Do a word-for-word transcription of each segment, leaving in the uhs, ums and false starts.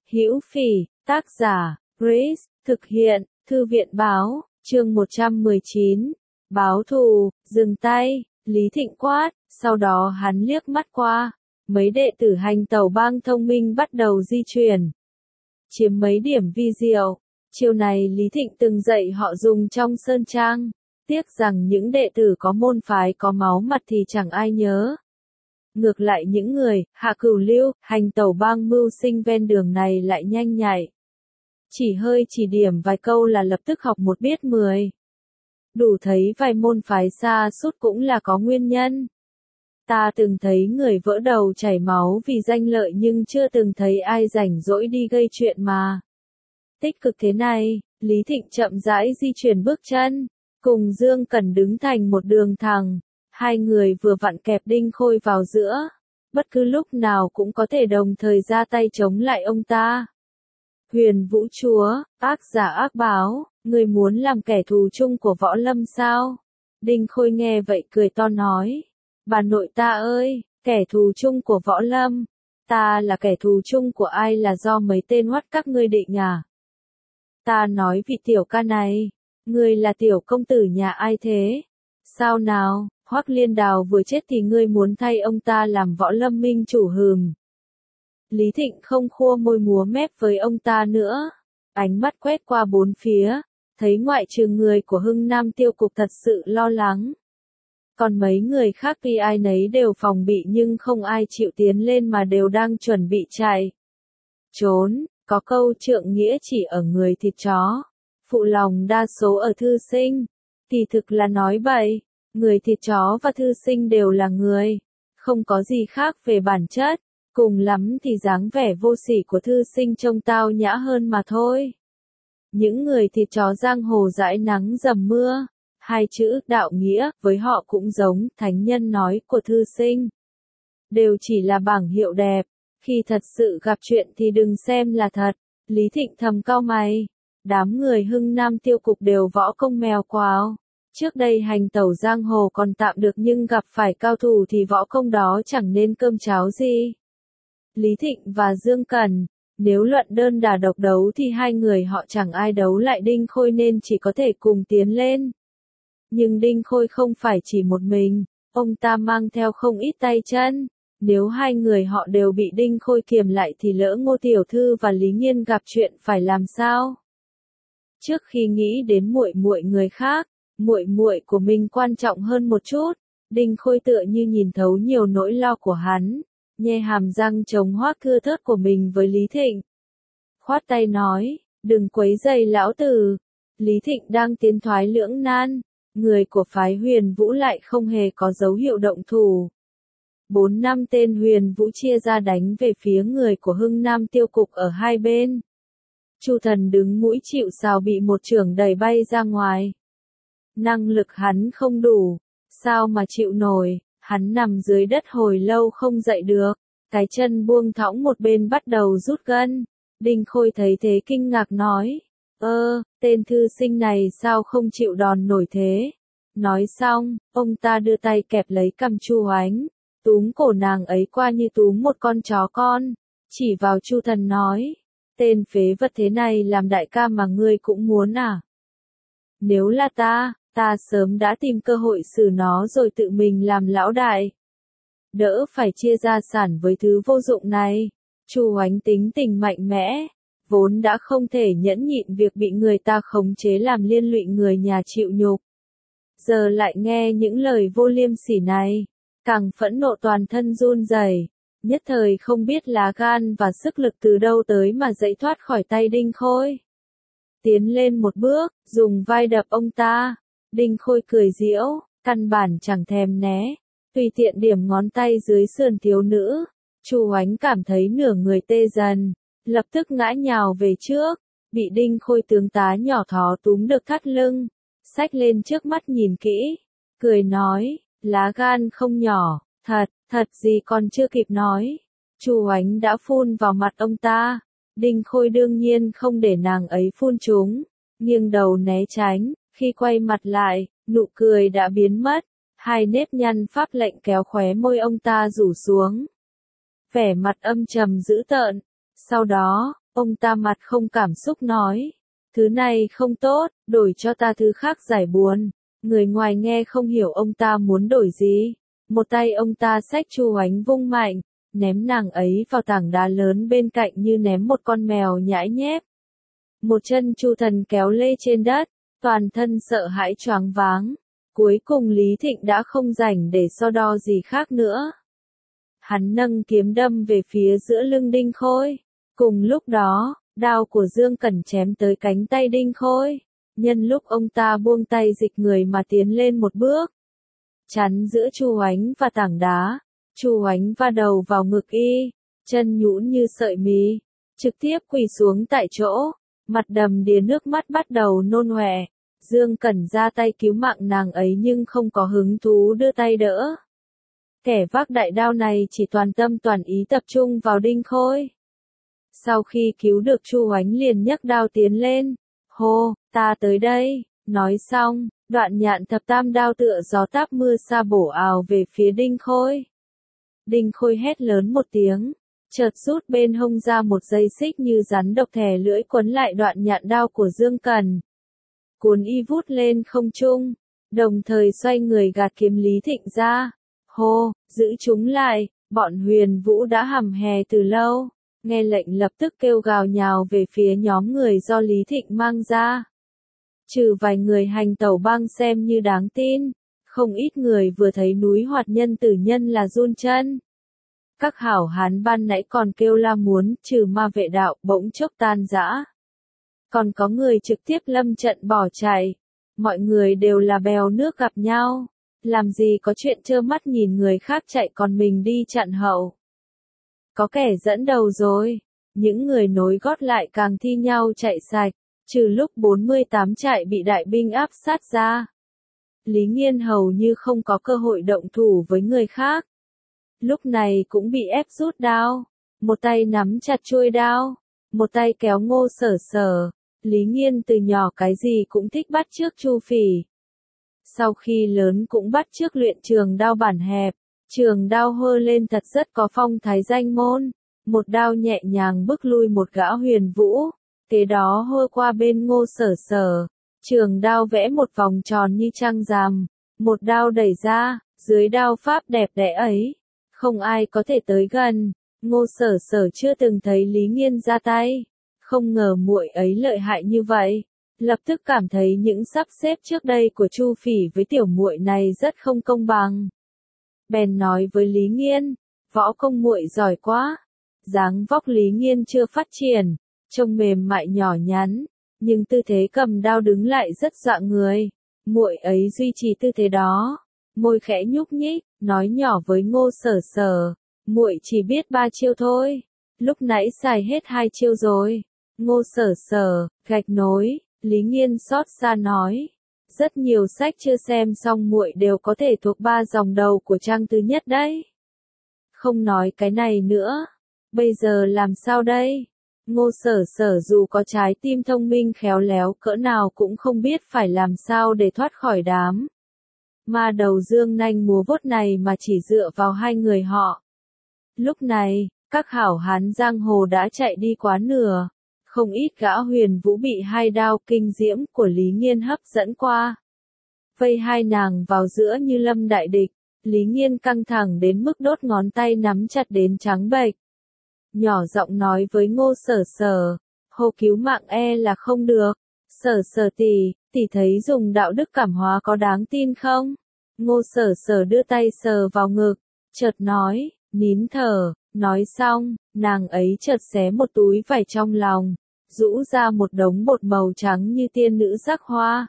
Hữu Phỉ, tác giả, Grace, thực hiện, Thư viện Báo, chương một trăm mười chín, báo thù, dừng tay, Lý Thịnh quát, sau đó hắn liếc mắt qua, mấy đệ tử hành tẩu bang thông minh bắt đầu di chuyển, chiếm mấy điểm vi diệu, chiều này Lý Thịnh từng dạy họ dùng trong sơn trang, tiếc rằng những đệ tử có môn phái có máu mặt thì chẳng ai nhớ. Ngược lại những người, hạ cửu lưu, hành tẩu bang mưu sinh ven đường này lại nhanh nhạy. Chỉ hơi chỉ điểm vài câu là lập tức học một biết mười. Đủ thấy vài môn phái xa sút cũng là có nguyên nhân. Ta từng thấy người vỡ đầu chảy máu vì danh lợi nhưng chưa từng thấy ai rảnh rỗi đi gây chuyện mà. Tích cực thế này, Lý Thịnh chậm rãi di chuyển bước chân, cùng Dương Cẩn đứng thành một đường thẳng. Hai người vừa vặn kẹp Đinh Khôi vào giữa, bất cứ lúc nào cũng có thể đồng thời ra tay chống lại ông ta. Huyền Vũ Chúa, ác giả ác báo, người muốn làm kẻ thù chung của Võ Lâm sao? Đinh Khôi nghe vậy cười to nói, bà nội ta ơi, kẻ thù chung của Võ Lâm, ta là kẻ thù chung của ai là do mấy tên hoắt các ngươi định à? Ta nói vị tiểu ca này, ngươi là tiểu công tử nhà ai thế? Sao nào? Hoắc Liên Đào vừa chết thì ngươi muốn thay ông ta làm Võ Lâm minh chủ hừm. Lý Thịnh không khua môi múa mép với ông ta nữa. Ánh mắt quét qua bốn phía, thấy ngoại trừ người của Hưng Nam Tiêu Cục thật sự lo lắng. Còn mấy người khác vì ai nấy đều phòng bị nhưng không ai chịu tiến lên mà đều đang chuẩn bị chạy. Trốn, có câu trượng nghĩa chỉ ở người thịt chó, phụ lòng đa số ở thư sinh. Kỳ thực là nói bậy. Người thịt chó và thư sinh đều là người, không có gì khác về bản chất, cùng lắm thì dáng vẻ vô sỉ của thư sinh trông tao nhã hơn mà thôi. Những người thịt chó giang hồ dãi nắng dầm mưa, hai chữ đạo nghĩa với họ cũng giống thánh nhân nói của thư sinh. Đều chỉ là bảng hiệu đẹp, khi thật sự gặp chuyện thì đừng xem là thật. Lý Thịnh thầm cau mày, đám người Hưng Nam Tiêu Cục đều võ công mèo quào. Trước đây hành tẩu giang hồ còn tạm được nhưng gặp phải cao thủ thì võ công đó chẳng nên cơm cháo gì. Lý Thịnh và Dương Cẩn, nếu luận đơn đả độc đấu thì hai người họ chẳng ai đấu lại Đinh Khôi nên chỉ có thể cùng tiến lên. Nhưng Đinh Khôi không phải chỉ một mình, ông ta mang theo không ít tay chân. Nếu hai người họ đều bị Đinh Khôi kiềm lại thì lỡ Ngô Tiểu Thư và Lý Nghiên gặp chuyện phải làm sao? Trước khi nghĩ đến muội muội người khác, muội muội của mình quan trọng hơn một chút. Đinh Khôi tựa như nhìn thấu nhiều nỗi lo của hắn, nhe hàm răng chống hoác thưa thớt của mình với Lý Thịnh. Khoát tay nói, đừng quấy rầy lão tử. Lý Thịnh đang tiến thoái lưỡng nan, người của phái Huyền Vũ lại không hề có dấu hiệu động thủ. Bốn năm tên Huyền Vũ chia ra đánh về phía người của Hưng Nam Tiêu Cục ở hai bên. Chu Thần đứng mũi chịu sào bị một chưởng đẩy bay ra ngoài. Năng lực hắn không đủ, sao mà chịu nổi, hắn nằm dưới đất hồi lâu không dậy được, cái chân buông thõng một bên bắt đầu rút gân. Đinh Khôi thấy thế kinh ngạc nói, ơ, tên thư sinh này sao không chịu đòn nổi thế? Nói xong, ông ta đưa tay kẹp lấy cằm Chu Hoánh, túm cổ nàng ấy qua như túm một con chó con, chỉ vào Chu Thần nói, tên phế vật thế này làm đại ca mà ngươi cũng muốn à? Nếu là ta, ta sớm đã tìm cơ hội xử nó rồi tự mình làm lão đại. Đỡ phải chia gia sản với thứ vô dụng này. Chu Hoánh tính tình mạnh mẽ, vốn đã không thể nhẫn nhịn việc bị người ta khống chế làm liên lụy người nhà chịu nhục. Giờ lại nghe những lời vô liêm sỉ này, càng phẫn nộ toàn thân run rẩy, nhất thời không biết lá gan và sức lực từ đâu tới mà dậy thoát khỏi tay Đinh Khôi. Tiến lên một bước, dùng vai đập ông ta. Đinh Khôi cười giễu, căn bản chẳng thèm né, tùy tiện điểm ngón tay dưới sườn thiếu nữ. Chu Hoánh cảm thấy nửa người tê dần, lập tức ngã nhào về trước, bị Đinh Khôi tướng tá nhỏ thó túm được thắt lưng, xách lên trước mắt nhìn kỹ, cười nói, lá gan không nhỏ, thật, thật gì còn chưa kịp nói. Chu Hoánh đã phun vào mặt ông ta, Đinh Khôi đương nhiên không để nàng ấy phun trúng, nghiêng đầu né tránh. Khi quay mặt lại, nụ cười đã biến mất, hai nếp nhăn pháp lệnh kéo khóe môi ông ta rủ xuống. Vẻ mặt âm trầm dữ tợn, sau đó, Ông ta mặt không cảm xúc nói. Thứ này không tốt, đổi cho ta thứ khác giải buồn. Người ngoài nghe không hiểu ông ta muốn đổi gì. Một tay ông ta xách Chu Oánh vung mạnh, ném nàng ấy vào tảng đá lớn bên cạnh như ném một con mèo nhãi nhép. Một chân Chu Thần kéo lê trên đất, toàn thân sợ hãi choáng váng. Cuối cùng Lý Thịnh đã không rảnh để so đo gì khác nữa. Hắn nâng kiếm đâm về phía giữa lưng Đinh Khôi. Cùng lúc đó, đao của Dương Cẩn chém tới cánh tay Đinh Khôi. Nhân lúc ông ta buông tay dịch người mà tiến lên một bước, chắn giữa Chu Oánh và tảng đá. Chu Oánh va đầu vào ngực y, chân nhũn như sợi mì, trực tiếp quỳ xuống tại chỗ, mặt đầm đìa nước mắt bắt đầu nôn ọe. Dương Cẩn ra tay cứu mạng nàng ấy nhưng không có hứng thú đưa tay đỡ. Kẻ vác đại đao này chỉ toàn tâm toàn ý tập trung vào Đinh Khôi. Sau khi cứu được Chu Oánh liền nhấc đao tiến lên. Hô, ta tới đây, nói xong, đoạn nhạn thập tam đao tựa gió táp mưa sa bổ ào về phía Đinh Khôi. Đinh Khôi hét lớn một tiếng, chợt rút bên hông ra một dây xích như rắn độc thè lưỡi quấn lại đoạn nhạn đao của Dương Cẩn. Cuốn y vút lên không trung, đồng thời xoay người gạt kiếm Lý Thịnh ra. Hô, giữ chúng lại, bọn Huyền Vũ đã hầm hè từ lâu. Nghe lệnh lập tức kêu gào nhào về phía nhóm người do Lý Thịnh mang ra. Trừ vài người hành tẩu băng xem như đáng tin, không ít người vừa thấy núi Hoạt Nhân Tử Nhân là run chân. Các hảo hán ban nãy còn kêu la muốn trừ ma vệ đạo bỗng chốc tan rã. Còn có người trực tiếp lâm trận bỏ chạy. Mọi người đều là bèo nước gặp nhau. Làm gì có chuyện trơ mắt nhìn người khác chạy còn mình đi chặn hậu. Có kẻ dẫn đầu rồi. Những người nối gót lại càng thi nhau chạy sạch. Trừ lúc bốn mươi tám trại bị đại binh áp sát ra. Lý Nghiên hầu như không có cơ hội động thủ với người khác. Lúc này cũng bị ép rút đao. Một tay nắm chặt chuôi đao. Một tay kéo Ngô Sở Sở. Lý Nghiên từ nhỏ cái gì cũng thích bắt chước Chu Phỉ. Sau khi lớn cũng bắt chước luyện trường đao bản hẹp. Trường đao hơ lên thật rất có phong thái danh môn. Một đao nhẹ nhàng bức lui một gã Huyền Vũ. Kế đó hơ qua bên Ngô Sở Sở. Trường đao vẽ một vòng tròn như trăng rằm. Một đao đẩy ra, dưới đao pháp đẹp đẽ ấy. Không ai có thể tới gần. Ngô Sở Sở chưa từng thấy Lý Nghiên ra tay. Không ngờ muội ấy lợi hại như vậy. Lập tức cảm thấy những sắp xếp trước đây của Chu Phỉ với tiểu muội này rất không công bằng. Bèn nói với Lý Nghiên, võ công muội giỏi quá. Dáng vóc Lý Nghiên chưa phát triển, trông mềm mại nhỏ nhắn, nhưng tư thế cầm đao đứng lại rất dọa người. Muội ấy duy trì tư thế đó, môi khẽ nhúc nhích, nói nhỏ với Ngô Sở Sở, muội chỉ biết ba chiêu thôi, lúc nãy xài hết hai chiêu rồi. Ngô Sở Sở, gạch nối, Lý Nghiên xót xa nói, rất nhiều sách chưa xem xong muội đều có thể thuộc ba dòng đầu của trang thứ nhất đấy. Không nói cái này nữa, bây giờ làm sao đây? Ngô Sở Sở dù có trái tim thông minh khéo léo cỡ nào cũng không biết phải làm sao để thoát khỏi đám ma đầu dương nanh múa vuốt này mà chỉ dựa vào hai người họ. Lúc này, các hảo hán giang hồ đã chạy đi quá nửa. Không ít gã Huyền Vũ bị hai đao kinh diễm của Lý Nghiên hấp dẫn qua. Vây hai nàng vào giữa như lâm đại địch, Lý Nghiên căng thẳng đến mức đốt ngón tay nắm chặt đến trắng bệch. Nhỏ giọng nói với Ngô Sở Sở, hô cứu mạng e là không được. Sở Sở tỷ, tỷ thấy dùng đạo đức cảm hóa có đáng tin không? Ngô Sở Sở đưa tay sờ vào ngực, chợt nói, nín thở. Nói xong, nàng ấy chợt xé một túi vải trong lòng, rũ ra một đống bột màu trắng như tiên nữ rắc hoa.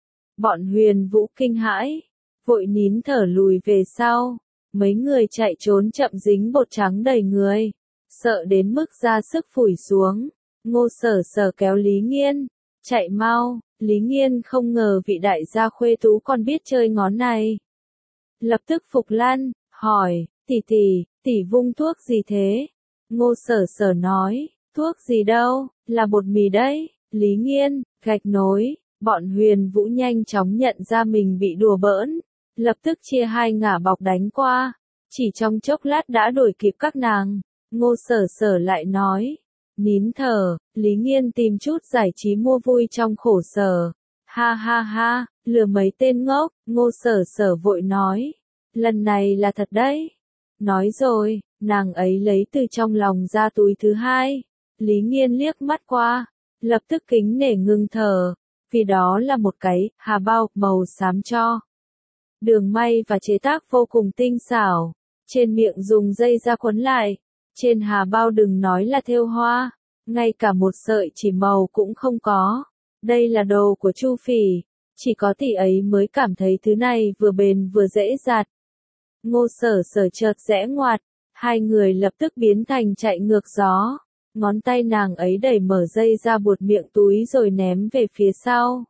Bọn Huyền Vũ kinh hãi, vội nín thở lùi về sau. Mấy người chạy trốn chậm dính bột trắng đầy người, sợ đến mức ra sức phủi xuống. Ngô Sở Sở kéo Lý Nghiên, chạy mau. Lý Nghiên không ngờ vị đại gia khuê tú còn biết chơi ngón này. Lập tức phục lăn, hỏi, tỷ tỷ, tỷ vung thuốc gì thế? Ngô Sở Sở nói, thuốc gì đâu, là bột mì đấy. Lý Nghiên, gạch nối, bọn Huyền Vũ nhanh chóng nhận ra mình bị đùa bỡn, lập tức chia hai ngả bọc đánh qua, chỉ trong chốc lát đã đuổi kịp các nàng. Ngô Sở Sở lại nói, Nín thở, Lý Nghiên tìm chút giải trí mua vui trong khổ sở. Ha ha ha, lừa mấy tên ngốc, Ngô Sở Sở vội nói. Lần này là thật đấy. Nói rồi, nàng ấy lấy từ trong lòng ra túi thứ hai. Lý Nghiên liếc mắt qua, lập tức kính nể ngưng thở, vì đó là một cái hà bao màu xám cho. Đường may và chế tác vô cùng tinh xảo, trên miệng dùng dây da quấn lại, trên hà bao đừng nói là thêu hoa, ngay cả một sợi chỉ màu cũng không có. Đây là đồ của Chu Phỉ, chỉ có tỷ ấy mới cảm thấy thứ này vừa bền vừa dễ giặt. Ngô Sở Sở chợt rẽ ngoặt, hai người lập tức biến thành chạy ngược gió. Ngón tay nàng ấy đẩy mở dây ra buột miệng túi rồi ném về phía sau.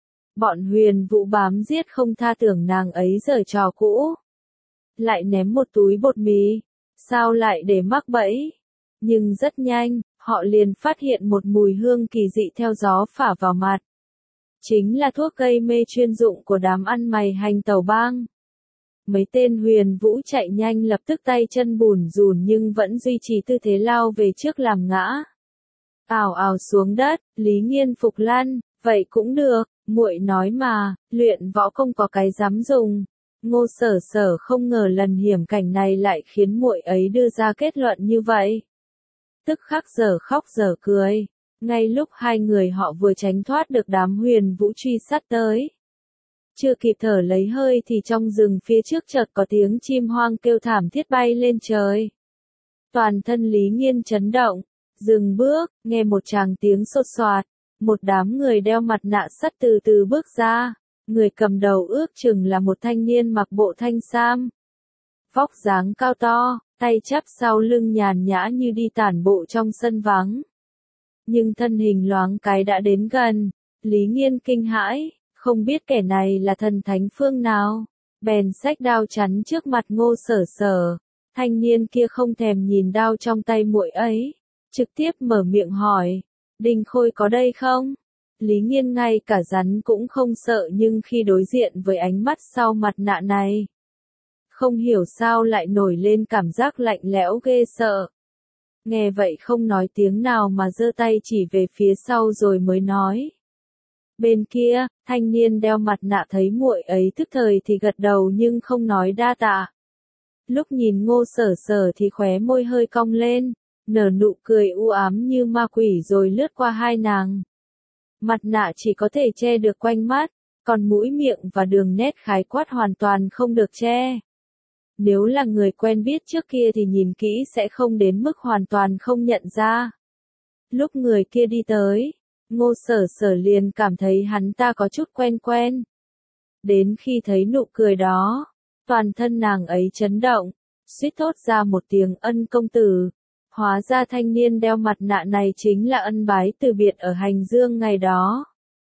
Bọn Huyền Vũ bám giết không tha tưởng nàng ấy giở trò cũ. Lại ném một túi bột mì, sao lại để mắc bẫy. Nhưng rất nhanh, họ liền phát hiện một mùi hương kỳ dị theo gió phả vào mặt. Chính là thuốc gây mê chuyên dụng của đám ăn mày hành tẩu bang. Mấy tên Huyền Vũ chạy nhanh lập tức tay chân bùn rùn nhưng vẫn duy trì tư thế lao về trước làm ngã. Ào ào xuống đất, Lý Nghiên phục lăn, vậy cũng được, muội nói mà, luyện võ không có cái dám dùng. Ngô Sở Sở không ngờ lần hiểm cảnh này lại khiến muội ấy đưa ra kết luận như vậy. Tức khắc giờ khóc giờ cười, ngay lúc hai người họ vừa tránh thoát được đám Huyền Vũ truy sát tới. Chưa kịp thở lấy hơi thì trong rừng phía trước chợt có tiếng chim hoang kêu thảm thiết bay lên trời. Toàn thân Lý Nghiên chấn động, dừng bước, nghe một tràng tiếng sột soạt, một đám người đeo mặt nạ sắt từ từ bước ra, người cầm đầu ước chừng là một thanh niên mặc bộ thanh sam. Vóc dáng cao to, tay chắp sau lưng nhàn nhã như đi tản bộ trong sân vắng. Nhưng thân hình loáng cái đã đến gần, Lý Nghiên kinh hãi. Không biết kẻ này là thần thánh phương nào, bèn xách đao chắn trước mặt Ngô Sở Sở. Thanh niên kia không thèm nhìn đao trong tay muội ấy, trực tiếp mở miệng hỏi, Đinh Khôi có đây không? Lý Nghiên ngay cả rắn cũng không sợ nhưng khi đối diện với ánh mắt sau mặt nạ này, không hiểu sao lại nổi lên cảm giác lạnh lẽo ghê sợ. Nghe vậy không nói tiếng nào mà giơ tay chỉ về phía sau rồi mới nói. Bên kia, thanh niên đeo mặt nạ thấy muội ấy tức thời thì gật đầu nhưng không nói đa tạ. Lúc nhìn Ngô Sở Sở thì khóe môi hơi cong lên, nở nụ cười u ám như ma quỷ rồi lướt qua hai nàng. Mặt nạ chỉ có thể che được quanh mắt, còn mũi miệng và đường nét khái quát hoàn toàn không được che. Nếu là người quen biết trước kia thì nhìn kỹ sẽ không đến mức hoàn toàn không nhận ra. Lúc người kia đi tới, Ngô Sở Sở liền cảm thấy hắn ta có chút quen quen. Đến khi thấy nụ cười đó, toàn thân nàng ấy chấn động, suýt thốt ra một tiếng Ân công tử. Hóa ra thanh niên đeo mặt nạ này chính là Ân Bái từ biệt ở Hành Dương ngày đó.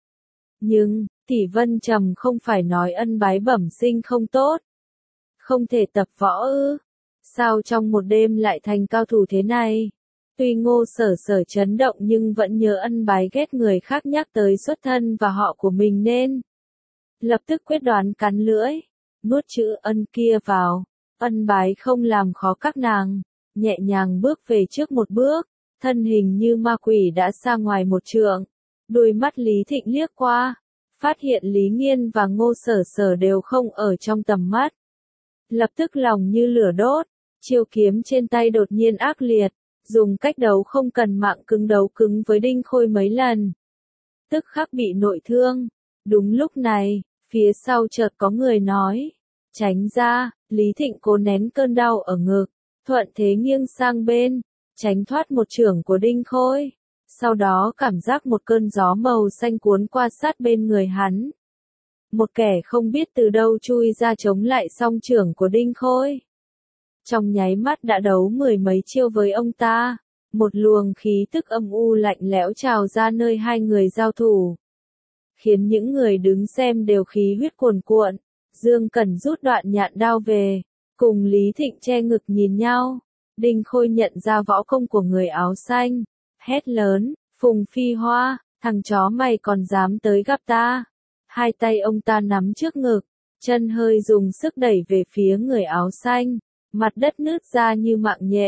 Nhưng, tỷ Vân Trầm không phải nói Ân Bái bẩm sinh không tốt. Không thể tập võ ư? Sao trong một đêm lại thành cao thủ thế này? Tuy Ngô Sở Sở chấn động nhưng vẫn nhớ Ân Bái ghét người khác nhắc tới xuất thân và họ của mình nên lập tức quyết đoán cắn lưỡi, nuốt chữ Ân kia vào. Ân Bái không làm khó các nàng, nhẹ nhàng bước về trước một bước, thân hình như ma quỷ đã xa ngoài một trượng. Đôi mắt Lý Thịnh liếc qua, phát hiện Lý Nghiên và Ngô Sở Sở đều không ở trong tầm mắt. Lập tức lòng như lửa đốt, chiêu kiếm trên tay đột nhiên ác liệt. Dùng cách đấu không cần mạng cứng đấu cứng với Đinh Khôi mấy lần. Tức khắc bị nội thương. Đúng lúc này, phía sau chợt có người nói. Tránh ra, Lý Thịnh cố nén cơn đau ở ngực. Thuận thế nghiêng sang bên, tránh thoát một chưởng của Đinh Khôi. Sau đó cảm giác một cơn gió màu xanh cuốn qua sát bên người hắn. Một kẻ không biết từ đâu chui ra chống lại song chưởng của Đinh Khôi. Trong nháy mắt đã đấu mười mấy chiêu với ông ta, một luồng khí tức âm u lạnh lẽo trào ra nơi hai người giao thủ, khiến những người đứng xem đều khí huyết cuồn cuộn. Dương Cẩn rút đoạn nhạn đao về, cùng Lý Thịnh che ngực nhìn nhau. Đinh Khôi nhận ra võ công của người áo xanh, hét lớn, Phùng Phi Hoa, thằng chó mày còn dám tới gặp ta. Hai tay ông ta nắm trước ngực, chân hơi dùng sức đẩy về phía người áo xanh. Mặt đất nứt ra như mạng nhện,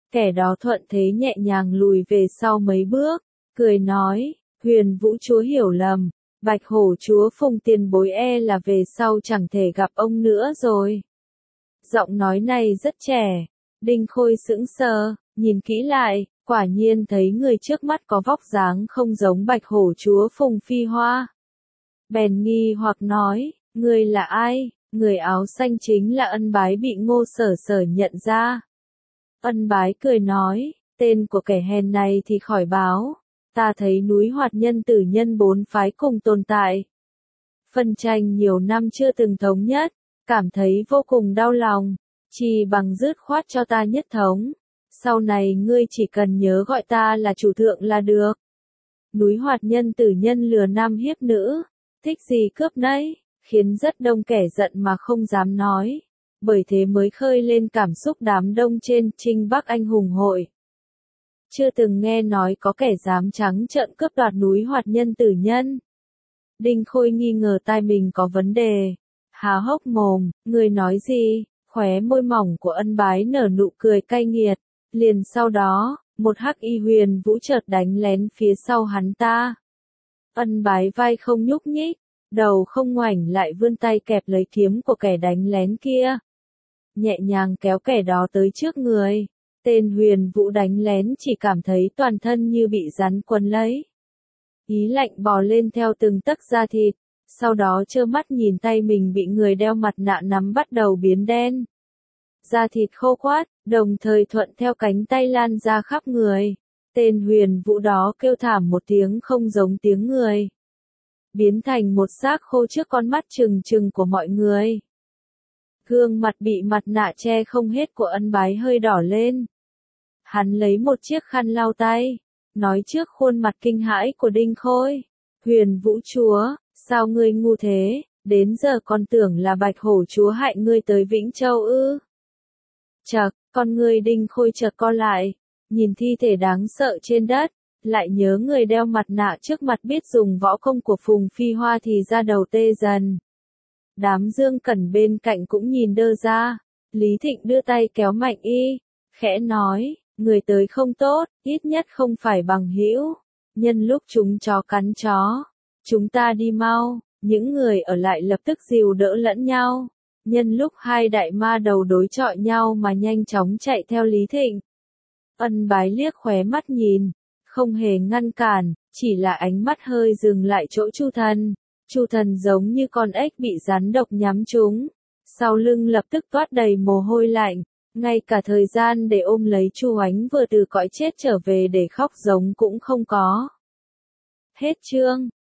Kẻ đó thuận thế nhẹ nhàng lùi về sau mấy bước, cười nói, Huyền Vũ chúa hiểu lầm, Bạch Hổ chúa Phùng tiền bối e là về sau chẳng thể gặp ông nữa rồi. Giọng nói này rất trẻ, Đinh Khôi sững sờ, nhìn kỹ lại, quả nhiên thấy người trước mắt có vóc dáng không giống Bạch Hổ chúa Phùng Phi Hoa. Bèn nghi hoặc nói, người là ai? Người áo xanh chính là Ân Bái bị Ngô Sở Sở nhận ra. Ân Bái cười nói, tên của kẻ hèn này thì khỏi báo, ta thấy núi Hoạt Nhân Tử Nhân bốn phái cùng tồn tại. Phân tranh nhiều năm chưa từng thống nhất, cảm thấy vô cùng đau lòng, chỉ bằng dứt khoát cho ta nhất thống. Sau này ngươi chỉ cần nhớ gọi ta là chủ thượng là được. Núi Hoạt Nhân Tử Nhân lừa nam hiếp nữ, thích gì cướp nấy, khiến rất đông kẻ giận mà không dám nói. Bởi thế mới khơi lên cảm xúc đám đông trên Trinh Bắc Anh hùng hội. Chưa từng nghe nói có kẻ dám trắng trợn cướp đoạt núi Hoạt Nhân Tử Nhân. Đinh Khôi nghi ngờ tai mình có vấn đề. Há hốc mồm, người nói gì? Khóe môi mỏng của Ân Bái nở nụ cười cay nghiệt. Liền sau đó, một hắc y Huyền Vũ chợt đánh lén phía sau hắn ta. Ân Bái vai không nhúc nhích, đầu không ngoảnh lại vươn tay kẹp lấy kiếm của kẻ đánh lén kia. Nhẹ nhàng kéo kẻ đó tới trước người. Tên Huyền Vũ đánh lén chỉ cảm thấy toàn thân như bị rắn quấn lấy. Ý lạnh bò lên theo từng tấc da thịt, sau đó trơ mắt nhìn tay mình bị người đeo mặt nạ nắm bắt đầu biến đen. Da thịt khô quắt, đồng thời thuận theo cánh tay lan ra khắp người. Tên Huyền Vũ đó kêu thảm một tiếng không giống tiếng người. Biến thành một xác khô trước con mắt trừng trừng của mọi người. Gương mặt bị mặt nạ che không hết của Ân Bái hơi đỏ lên. Hắn lấy một chiếc khăn lau tay, nói trước khuôn mặt kinh hãi của Đinh Khôi. Huyền Vũ chúa, sao ngươi ngu thế, đến giờ còn tưởng là Bạch Hổ chúa hại ngươi tới Vĩnh Châu ư. Chậc, con ngươi Đinh Khôi chợt co lại, nhìn thi thể đáng sợ trên đất, lại nhớ người đeo mặt nạ trước mặt biết dùng võ công của Phùng Phi Hoa thì ra đầu tê dần. Đám Dương Cẩn bên cạnh cũng nhìn đơ ra, Lý Thịnh đưa tay kéo Mạnh Y, khẽ nói, người tới không tốt, ít nhất không phải bằng hữu. Nhân lúc chúng chó cắn chó, chúng ta đi mau. Những người ở lại lập tức dìu đỡ lẫn nhau. Nhân lúc hai đại ma đầu đối chọi nhau mà nhanh chóng chạy theo Lý Thịnh. Ân Bái liếc khóe mắt nhìn, không hề ngăn cản, chỉ là ánh mắt hơi dừng lại chỗ Chu Thần. Chu Thần giống như con ếch bị rắn độc nhắm trúng, sau lưng lập tức toát đầy mồ hôi lạnh, ngay cả thời gian để ôm lấy Chu Ánh vừa từ cõi chết trở về để khóc giống cũng không có. Hết chương.